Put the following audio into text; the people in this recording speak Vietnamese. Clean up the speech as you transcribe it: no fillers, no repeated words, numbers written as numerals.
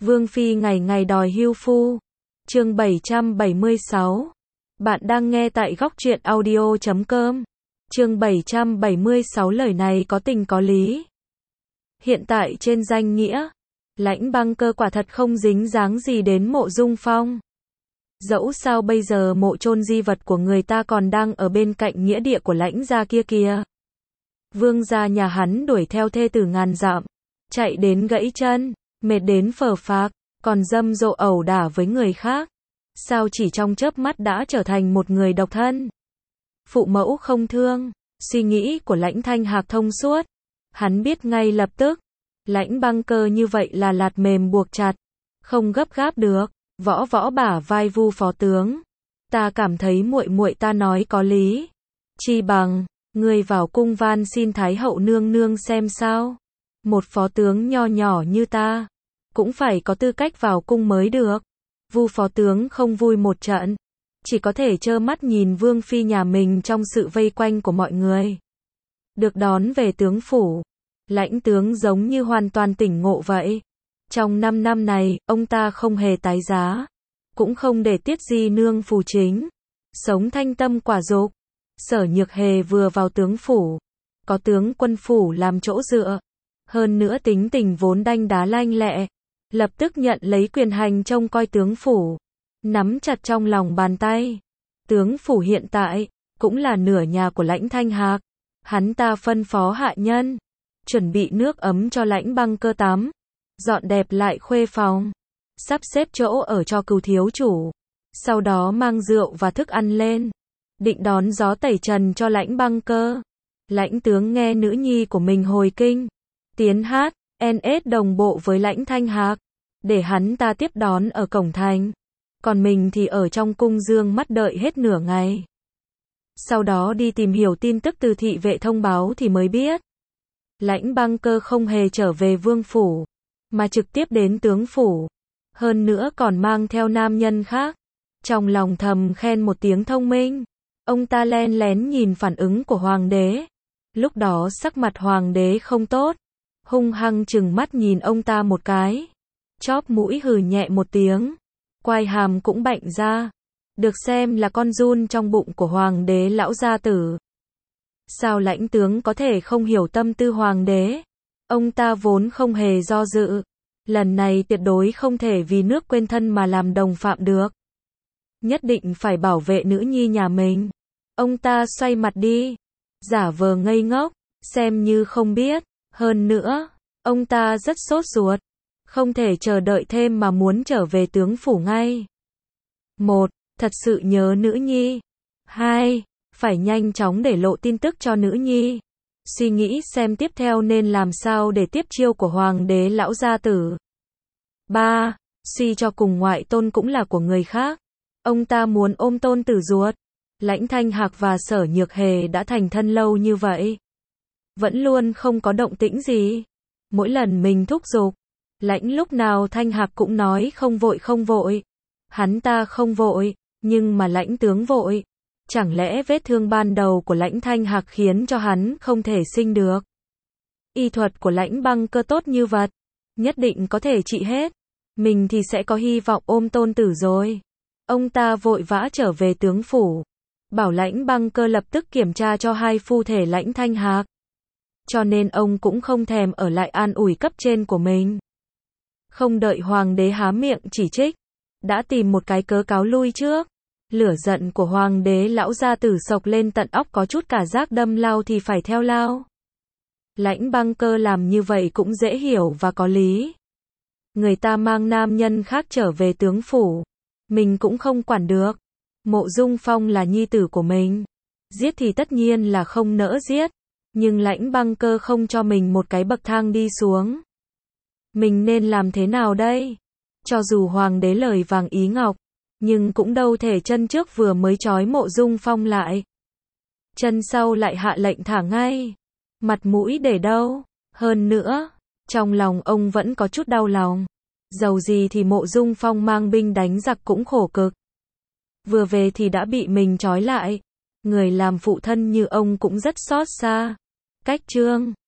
Vương Phi ngày ngày đòi hưu phu. Chương 776. Bạn đang nghe tại góc truyện audio.com. Chương 776 lời này có tình có lý. Hiện tại trên danh nghĩa, Lãnh Băng Cơ quả thật không dính dáng gì đến Mộ Dung Phong. Dẫu sao bây giờ mộ chôn di vật của người ta còn đang ở bên cạnh nghĩa địa của Lãnh gia kia kìa. Vương gia nhà hắn đuổi theo thê tử ngàn dặm, chạy đến gãy chân, mệt đến phờ phạc, còn dâm dộ ẩu đả với người khác. Sao chỉ trong chớp mắt đã trở thành một người độc thân? Phụ mẫu không thương, suy nghĩ của Lãnh Thanh Hạc thông suốt. Hắn biết ngay lập tức, Lãnh Băng Cơ như vậy là lạt mềm buộc chặt, không gấp gáp được. Võ bả vai Vu phó tướng, ta cảm thấy muội muội ta nói có lý. Chi bằng, ngươi vào cung van xin Thái hậu nương nương xem sao. Một phó tướng nho nhỏ như ta, cũng phải có tư cách vào cung mới được. Vu phó tướng không vui một trận, chỉ có thể trơ mắt nhìn Vương Phi nhà mình trong sự vây quanh của mọi người. Được đón về tướng phủ, Lãnh tướng giống như hoàn toàn tỉnh ngộ vậy. Trong 5 năm này, ông ta không hề tái giá, cũng không để Tiết Di nương phù chính, sống thanh tâm quả dục. Sở Nhược Hề vừa vào tướng phủ, có tướng quân phủ làm chỗ dựa, hơn nữa tính tình vốn đanh đá lanh lẹ, lập tức nhận lấy quyền hành trông coi tướng phủ, nắm chặt trong lòng bàn tay. Tướng phủ hiện tại cũng là nửa nhà của Lãnh Thanh Hạc, hắn ta phân phó hạ nhân chuẩn bị nước ấm cho Lãnh Băng Cơ tắm, dọn đẹp lại khuê phòng, sắp xếp chỗ ở cho cừu thiếu chủ, sau đó mang rượu và thức ăn lên, định đón gió tẩy trần cho Lãnh Băng Cơ. Lãnh tướng nghe nữ nhi của mình hồi kinh, tiến hát, NS đồng bộ với Lãnh Thanh Hạc, để hắn ta tiếp đón ở cổng thành, còn mình thì ở trong cung dương mắt đợi hết nửa ngày. Sau đó đi tìm hiểu tin tức từ thị vệ thông báo thì mới biết, Lãnh Băng Cơ không hề trở về vương phủ, mà trực tiếp đến tướng phủ, hơn nữa còn mang theo nam nhân khác. Trong lòng thầm khen một tiếng thông minh, ông ta len lén nhìn phản ứng của hoàng đế. Lúc đó sắc mặt hoàng đế không tốt, hung hăng trừng mắt nhìn ông ta một cái, chóp mũi hừ nhẹ một tiếng, quai hàm cũng bạnh ra, được xem là con giun trong bụng của hoàng đế lão gia tử. Sao Lãnh tướng có thể không hiểu tâm tư hoàng đế? Ông ta vốn không hề do dự, lần này tuyệt đối không thể vì nước quên thân mà làm đồng phạm được. Nhất định phải bảo vệ nữ nhi nhà mình. Ông ta xoay mặt đi, giả vờ ngây ngốc, xem như không biết. Hơn nữa, ông ta rất sốt ruột, không thể chờ đợi thêm mà muốn trở về tướng phủ ngay. 1. Thật sự nhớ nữ nhi. 2. Phải nhanh chóng để lộ tin tức cho nữ nhi. Suy nghĩ xem tiếp theo nên làm sao để tiếp chiêu của hoàng đế lão gia tử. 3. Suy cho cùng ngoại tôn cũng là của người khác. Ông ta muốn ôm tôn tử ruột. Lãnh Thanh Hạc và Sở Nhược Hề đã thành thân lâu như vậy, vẫn luôn không có động tĩnh gì. Mỗi lần mình thúc giục, Lãnh lúc nào Thanh Hạc cũng nói không vội không vội. Hắn ta không vội, nhưng mà Lãnh tướng vội. Chẳng lẽ vết thương ban đầu của Lãnh Thanh Hạc khiến cho hắn không thể sinh được? Y thuật của Lãnh Băng Cơ tốt như vật, nhất định có thể trị hết. Mình thì sẽ có hy vọng ôm tôn tử rồi. Ông ta vội vã trở về tướng phủ, bảo Lãnh Băng Cơ lập tức kiểm tra cho hai phu thể Lãnh Thanh Hạc. Cho nên ông cũng không thèm ở lại an ủi cấp trên của mình. Không đợi hoàng đế há miệng chỉ trích, đã tìm một cái cớ cáo lui trước. Lửa giận của hoàng đế lão gia tử sộc lên tận óc, có chút cả giác đâm lao thì phải theo lao. Lãnh Băng Cơ làm như vậy cũng dễ hiểu và có lý. Người ta mang nam nhân khác trở về tướng phủ, mình cũng không quản được. Mộ Dung Phong là nhi tử của mình, giết thì tất nhiên là không nỡ giết, nhưng Lãnh Băng Cơ không cho mình một cái bậc thang đi xuống. Mình nên làm thế nào đây? Cho dù hoàng đế lời vàng ý ngọc, nhưng cũng đâu thể chân trước vừa mới trói Mộ Dung Phong lại, chân sau lại hạ lệnh thả ngay. Mặt mũi để đâu? Hơn nữa, trong lòng ông vẫn có chút đau lòng. Dầu gì thì Mộ Dung Phong mang binh đánh giặc cũng khổ cực. Vừa về thì đã bị mình trói lại. Người làm phụ thân như ông cũng rất xót xa. Cách chương